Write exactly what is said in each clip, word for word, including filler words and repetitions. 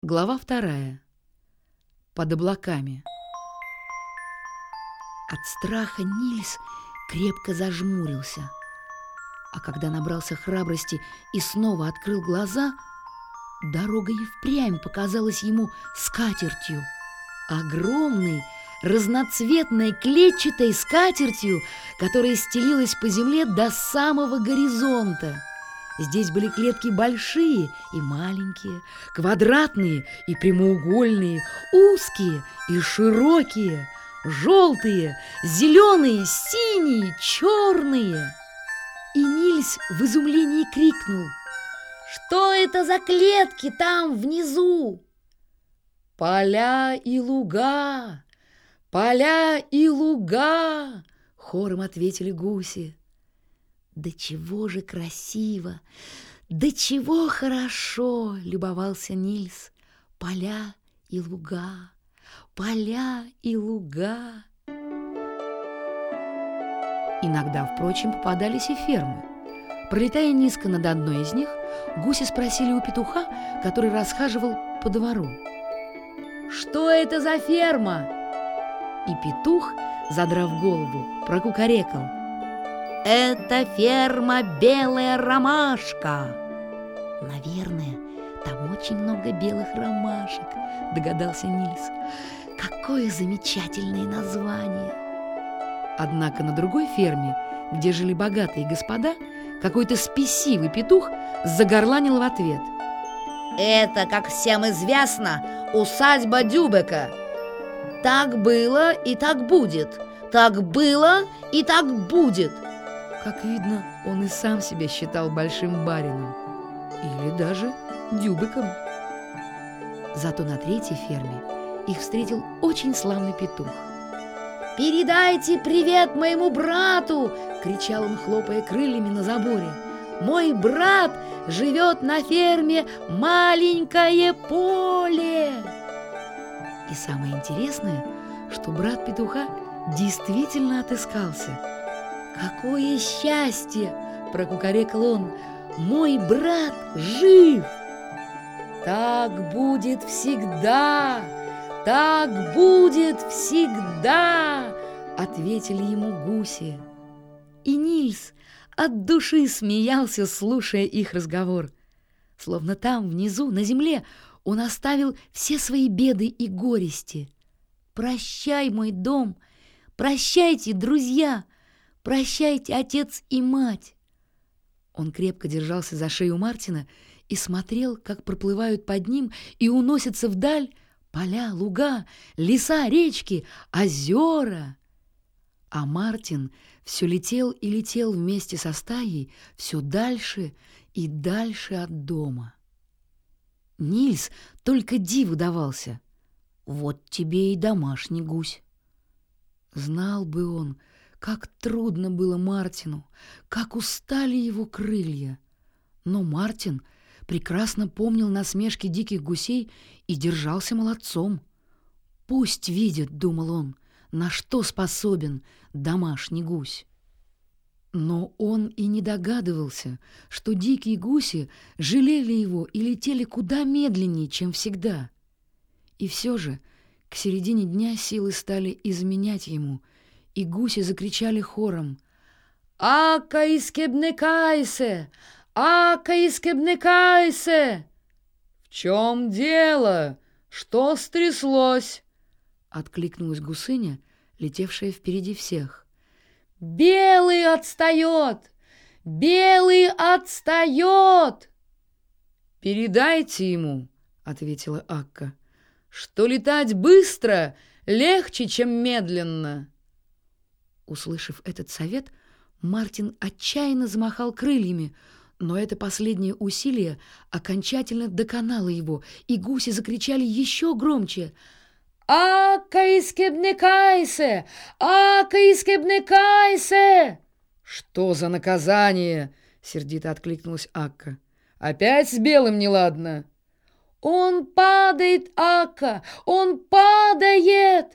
Глава вторая. Под облаками. От страха Нильс крепко зажмурился, а когда набрался храбрости и снова открыл глаза, дорога и впрямь показалась ему скатертью, огромной, разноцветной клетчатой скатертью, которая стелилась по земле до самого горизонта. Здесь были клетки большие и маленькие, квадратные и прямоугольные, узкие и широкие, желтые, зеленые, синие, черные. И Нильс в изумлении крикнул: «Что это за клетки там внизу?» «Поля и луга, поля и луга!» — хором ответили гуси. «Да чего же красиво! Да чего хорошо!» — любовался Нильс. «Поля и луга, поля и луга!» Иногда, впрочем, попадались и фермы. Пролетая низко над одной из них, гуси спросили у петуха, который расхаживал по двору: «Что это за ферма?» И петух, задрав голову, прокукарекал: «Это ферма «Белая ромашка». «Наверное, там очень много белых ромашек», — догадался Нильс. «Какое замечательное название!» Однако на другой ферме, где жили богатые господа, какой-то спесивый петух загорланил в ответ: «Это, как всем известно, усадьба Дюбека. Так было и так будет, так было и так будет». Как видно, он и сам себя считал большим барином или даже Дюбеком. Зато на третьей ферме их встретил очень славный петух. «Передайте привет моему брату!» — кричал он, хлопая крыльями на заборе. «Мой брат живет на ферме «Маленькое поле». И самое интересное, что брат петуха действительно отыскался. «Какое счастье!» — прокукарекал он. «Мой брат жив!» «Так будет всегда! Так будет всегда!» — ответили ему гуси. И Нильс от души смеялся, слушая их разговор. Словно там, внизу, на земле, он оставил все свои беды и горести. «Прощай, мой дом! Прощайте, друзья! Прощайте, отец и мать!» Он крепко держался за шею Мартина и смотрел, как проплывают под ним и уносятся вдаль поля, луга, леса, речки, озера. А Мартин все летел и летел вместе со стаей все дальше и дальше от дома. Нильс только диву давался. Вот тебе и домашний гусь. Знал бы он, как трудно было Мартину, как устали его крылья. Но Мартин прекрасно помнил насмешки диких гусей и держался молодцом. «Пусть видят, — думал он, — на что способен домашний гусь». Но он и не догадывался, что дикие гуси жалели его и летели куда медленнее, чем всегда. И все же к середине дня силы стали изменять ему, и гуси закричали хором: «Ака искебнекайсе! Ака искебнекайсе!» «В чем дело? Что стряслось?» — откликнулась гусыня, летевшая впереди всех. «Белый отстает! Белый отстает!» «Передайте ему, — ответила Акка, — что летать быстро легче, чем медленно». Услышав этот совет, Мартин отчаянно замахал крыльями, но это последнее усилие окончательно доконало его, и гуси закричали еще громче: «Ака искебнекайсе! Ака искебнекайсе!» «Что за наказание?» — сердито откликнулась Акка. «Опять с белым неладно?» «Он падает, Ака! Он падает!»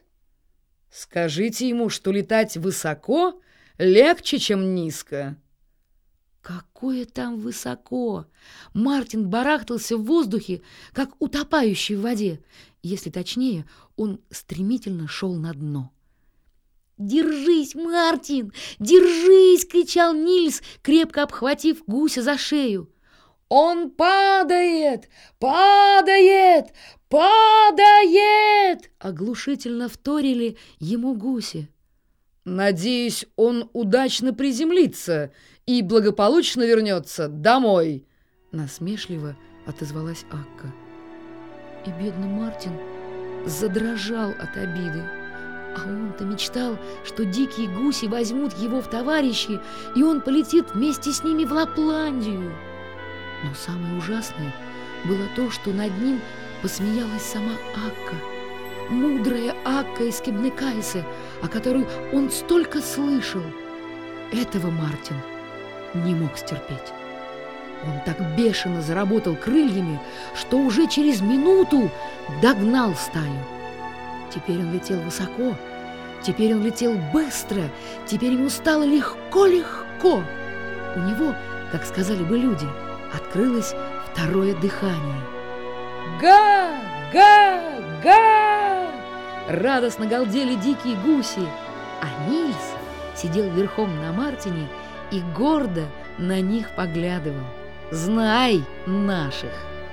«Скажите ему, что летать высоко легче, чем низко». Какое там высоко! Мартин барахтался в воздухе, как утопающий в воде. Если точнее, он стремительно шел на дно. «Держись, Мартин! Держись!» — кричал Нильс, крепко обхватив гуся за шею. «Он падает! Падает! Падает!» — оглушительно вторили ему гуси. «Надеюсь, он удачно приземлится и благополучно вернется домой», — насмешливо отозвалась Акка. И бедный Мартин задрожал от обиды. А он-то мечтал, что дикие гуси возьмут его в товарищи, и он полетит вместе с ними в Лапландию. Но самое ужасное было то, что над ним посмеялась сама Акка, мудрая Акка из Кебнекайсе, о которой он столько слышал. Этого Мартин не мог стерпеть. Он так бешено заработал крыльями, что уже через минуту догнал стаю. Теперь он летел высоко, теперь он летел быстро, теперь ему стало легко-легко. У него, как сказали бы люди, открылось второе дыхание. «Га! Га! Га!» радостно галдели дикие гуси, а Нильс сидел верхом на Мартине и гордо на них поглядывал. «Знай наших!»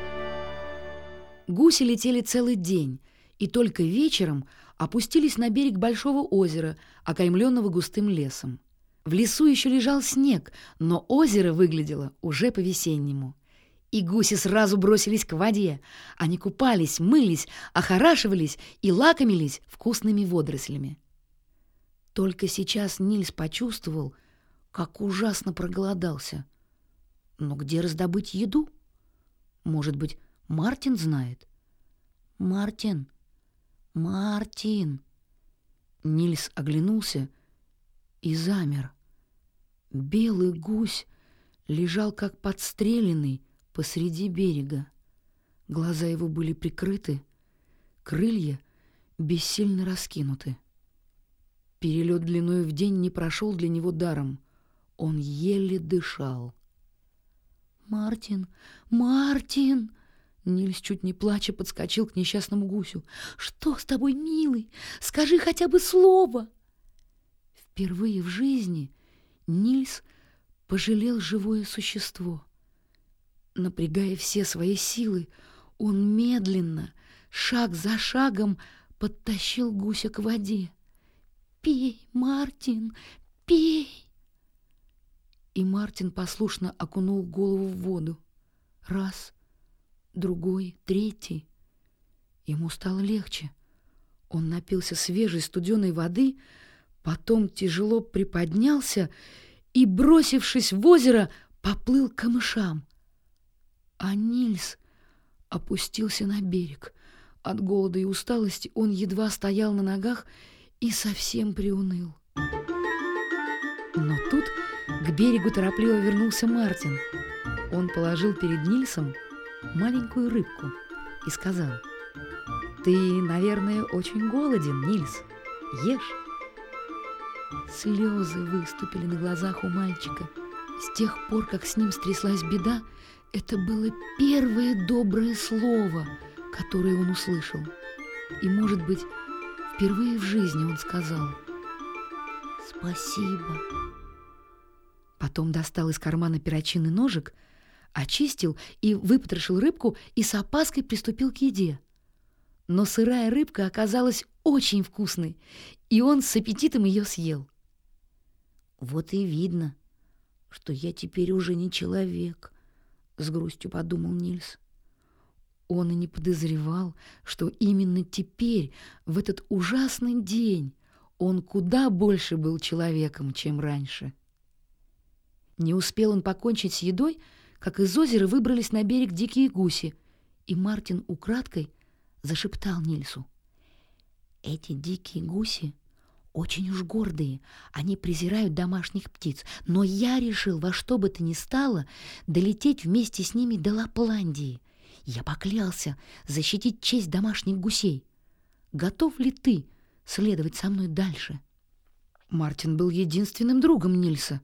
Гуси летели целый день, и только вечером опустились на берег большого озера, окаймленного густым лесом. В лесу еще лежал снег, но озеро выглядело уже по-весеннему. И гуси сразу бросились к воде. Они купались, мылись, охорашивались и лакомились вкусными водорослями. Только сейчас Нильс почувствовал, как ужасно проголодался. Но где раздобыть еду? Может быть, Мартин знает? «Мартин! Мартин!» Нильс оглянулся и замер. Белый гусь лежал как подстреленный посреди берега. Глаза его были прикрыты, крылья бессильно раскинуты. Перелет длиною в день не прошел для него даром. Он еле дышал. «Мартин! Мартин!» Нильс, чуть не плача, подскочил к несчастному гусю. «Что с тобой, милый? Скажи хотя бы слово!» Впервые в жизни Нильс пожалел живое существо. Напрягая все свои силы, он медленно, шаг за шагом, подтащил гуся к воде. «Пей, Мартин, пей!» И Мартин послушно окунул голову в воду. Раз, другой, третий. Ему стало легче. Он напился свежей студеной воды, потом тяжело приподнялся и, бросившись в озеро, поплыл к камышам. А Нильс опустился на берег. От голода и усталости он едва стоял на ногах и совсем приуныл. Но тут к берегу торопливо вернулся Мартин. Он положил перед Нильсом маленькую рыбку и сказал: «Ты, наверное, очень голоден, Нильс. Ешь». Слезы выступили на глазах у мальчика. С тех пор, как с ним стряслась беда, это было первое доброе слово, которое он услышал. И, может быть, впервые в жизни он сказал «Спасибо». Потом достал из кармана перочинный ножик, очистил и выпотрошил рыбку и с опаской приступил к еде. Но сырая рыбка оказалась очень вкусной, и он с аппетитом ее съел. «Вот и видно, что я теперь уже не человек», — с грустью подумал Нильс. Он и не подозревал, что именно теперь, в этот ужасный день, он куда больше был человеком, чем раньше. Не успел он покончить с едой, как из озера выбрались на берег дикие гуси, и Мартин украдкой зашептал Нильсу: «Эти дикие гуси очень уж гордые, они презирают домашних птиц, но я решил во что бы то ни стало долететь вместе с ними до Лапландии. Я поклялся защитить честь домашних гусей. Готов ли ты следовать со мной дальше?» Мартин был единственным другом Нильса,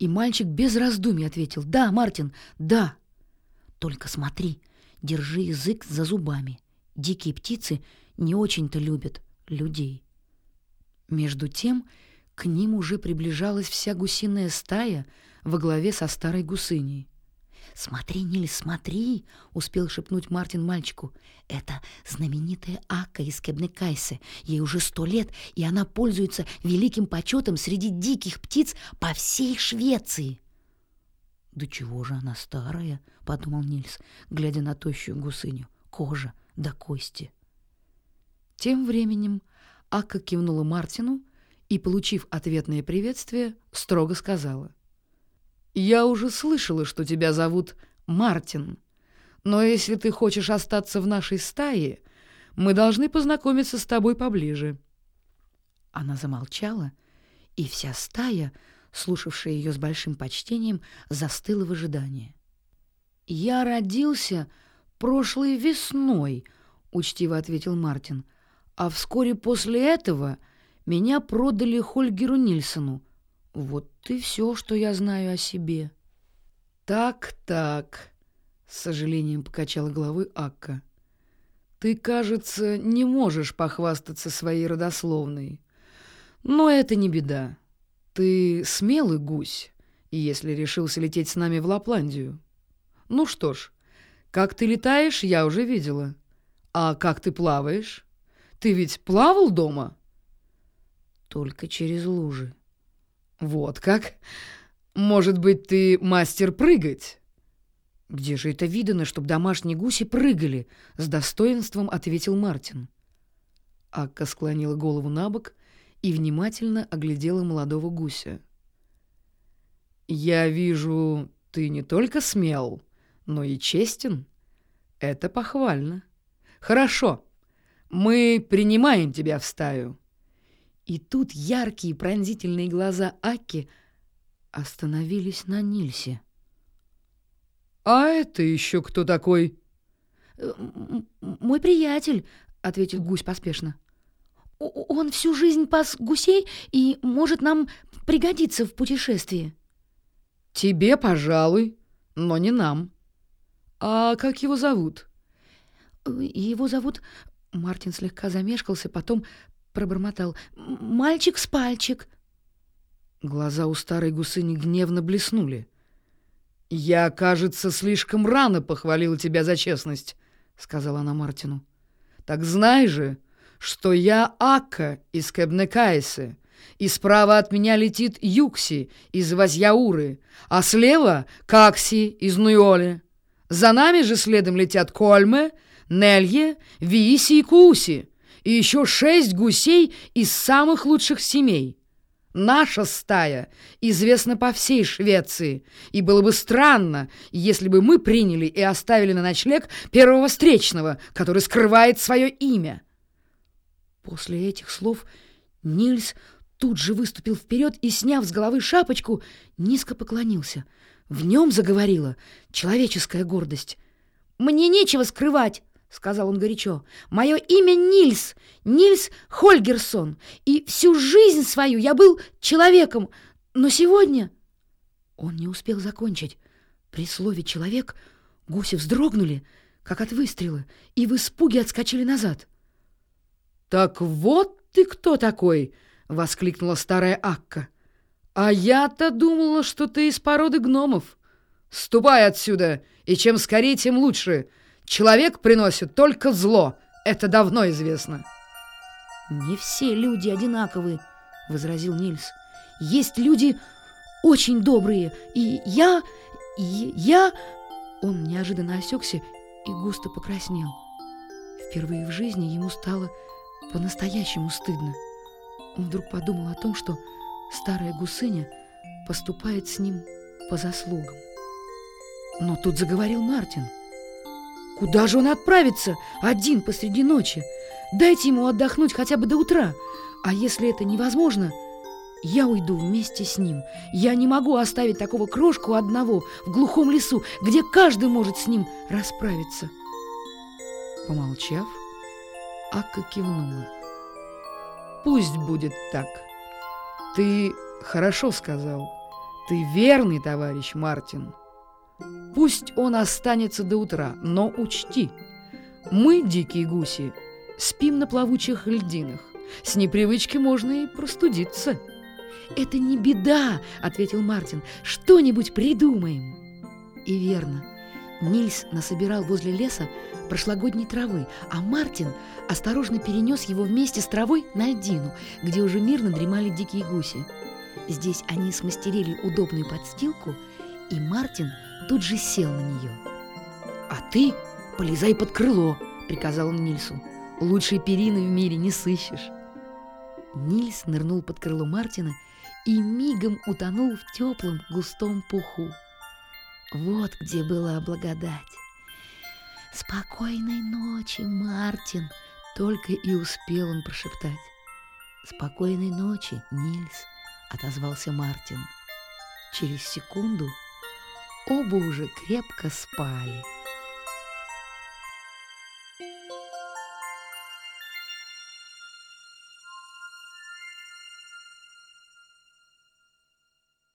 И мальчик без раздумий ответил: «Да, Мартин, да». «Только смотри, держи язык за зубами. Дикие птицы не очень-то любят людей». Между тем к ним уже приближалась вся гусиная стая во главе со старой гусыней. «Смотри, Нильс, смотри!» — успел шепнуть Мартин мальчику. «Это знаменитая Акка из Кебнекайсе. Ей уже сто лет, и она пользуется великим почетом среди диких птиц по всей Швеции». «Да чего же она старая?» — подумал Нильс, глядя на тощую гусыню. «Кожа до кости». Тем временем Акка кивнула Мартину и, получив ответное приветствие, строго сказала: «Я уже слышала, что тебя зовут Мартин, но если ты хочешь остаться в нашей стае, мы должны познакомиться с тобой поближе». Она замолчала, и вся стая, слушавшая ее с большим почтением, застыла в ожидании. «Я родился прошлой весной», — учтиво ответил Мартин, «а вскоре после этого меня продали Хольгеру Нильсону. Вот и все, что я знаю о себе». «Так-так», — с сожалением покачала головой Акка. «Ты, кажется, не можешь похвастаться своей родословной. Но это не беда. Ты смелый гусь, если решился лететь с нами в Лапландию. Ну что ж, как ты летаешь, я уже видела. А как ты плаваешь? Ты ведь плавал дома?» «Только через лужи». «Вот как? Может быть, ты мастер прыгать?» «Где же это видано, чтоб домашние гуси прыгали?» — с достоинством ответил Мартин. Акка склонила голову набок и внимательно оглядела молодого гуся. «Я вижу, ты не только смел, но и честен. Это похвально. Хорошо, мы принимаем тебя в стаю». И тут яркие пронзительные глаза Акки остановились на Нильсе. «А это еще кто такой?» «Мой приятель», — ответил гусь поспешно. «Он всю жизнь пас гусей и может нам пригодиться в путешествии». «Тебе, пожалуй, но не нам. А как его зовут?» «Его зовут...» Мартин слегка замешкался, потом пробормотал: «Мальчик с пальчик». Глаза у старой гусыни гневно блеснули. «Я, кажется, слишком рано похвалила тебя за честность», — сказала она Мартину. «Так знай же, что я Акка из Кебнекайсе, и справа от меня летит Юкси из Вазьяуры, а слева — Какси из Нуйоле. За нами же следом летят Кольме, Нелье, Вииси и Кууси, и еще шесть гусей из самых лучших семей. Наша стая известна по всей Швеции, и было бы странно, если бы мы приняли и оставили на ночлег первого встречного, который скрывает свое имя». После этих слов Нильс тут же выступил вперед и, сняв с головы шапочку, низко поклонился. В нем заговорила человеческая гордость. «Мне нечего скрывать», — сказал он горячо. «Мое имя Нильс, Нильс Хольгерсон, и всю жизнь свою я был человеком, но сегодня...» Он не успел закончить. При слове «человек» гуси вздрогнули, как от выстрела, и в испуге отскочили назад. «Так вот ты кто такой!» — воскликнула старая Акка. «А я-то думала, что ты из породы гномов. Ступай отсюда, и чем скорее, тем лучше. Человек приносит только зло, это давно известно». «Не все люди одинаковы», — возразил Нильс. «Есть люди очень добрые, и я... и я...» Он неожиданно осекся и густо покраснел. Впервые в жизни ему стало по-настоящему стыдно. Он вдруг подумал о том, что старая гусыня поступает с ним по заслугам. Но тут заговорил Мартин. «Куда же он отправится один посреди ночи? Дайте ему отдохнуть хотя бы до утра. А если это невозможно, я уйду вместе с ним. Я не могу оставить такого крошку одного в глухом лесу, где каждый может с ним расправиться». Помолчав, Акка кивнула. «Пусть будет так. Ты хорошо сказал. Ты верный товарищ, Мартин. Пусть он останется до утра, но учти, мы, дикие гуси, спим на плавучих льдинах. С непривычки можно и простудиться. «Это не беда», — ответил Мартин. «Что-нибудь придумаем». И верно. Нильс насобирал возле леса прошлогодней травы, а Мартин осторожно перенес его вместе с травой на льдину, где уже мирно дремали дикие гуси. Здесь они смастерили удобную подстилку, и Мартин тут же сел на нее. «А ты полезай под крыло», — приказал он Нильсу. «Лучшей перины в мире не сыщешь». Нильс нырнул под крыло Мартина и мигом утонул в теплом густом пуху. Вот где была благодать. «Спокойной ночи, Мартин!» — только и успел он прошептать. «Спокойной ночи, Нильс!» — отозвался Мартин. Через секунду оба уже крепко спали.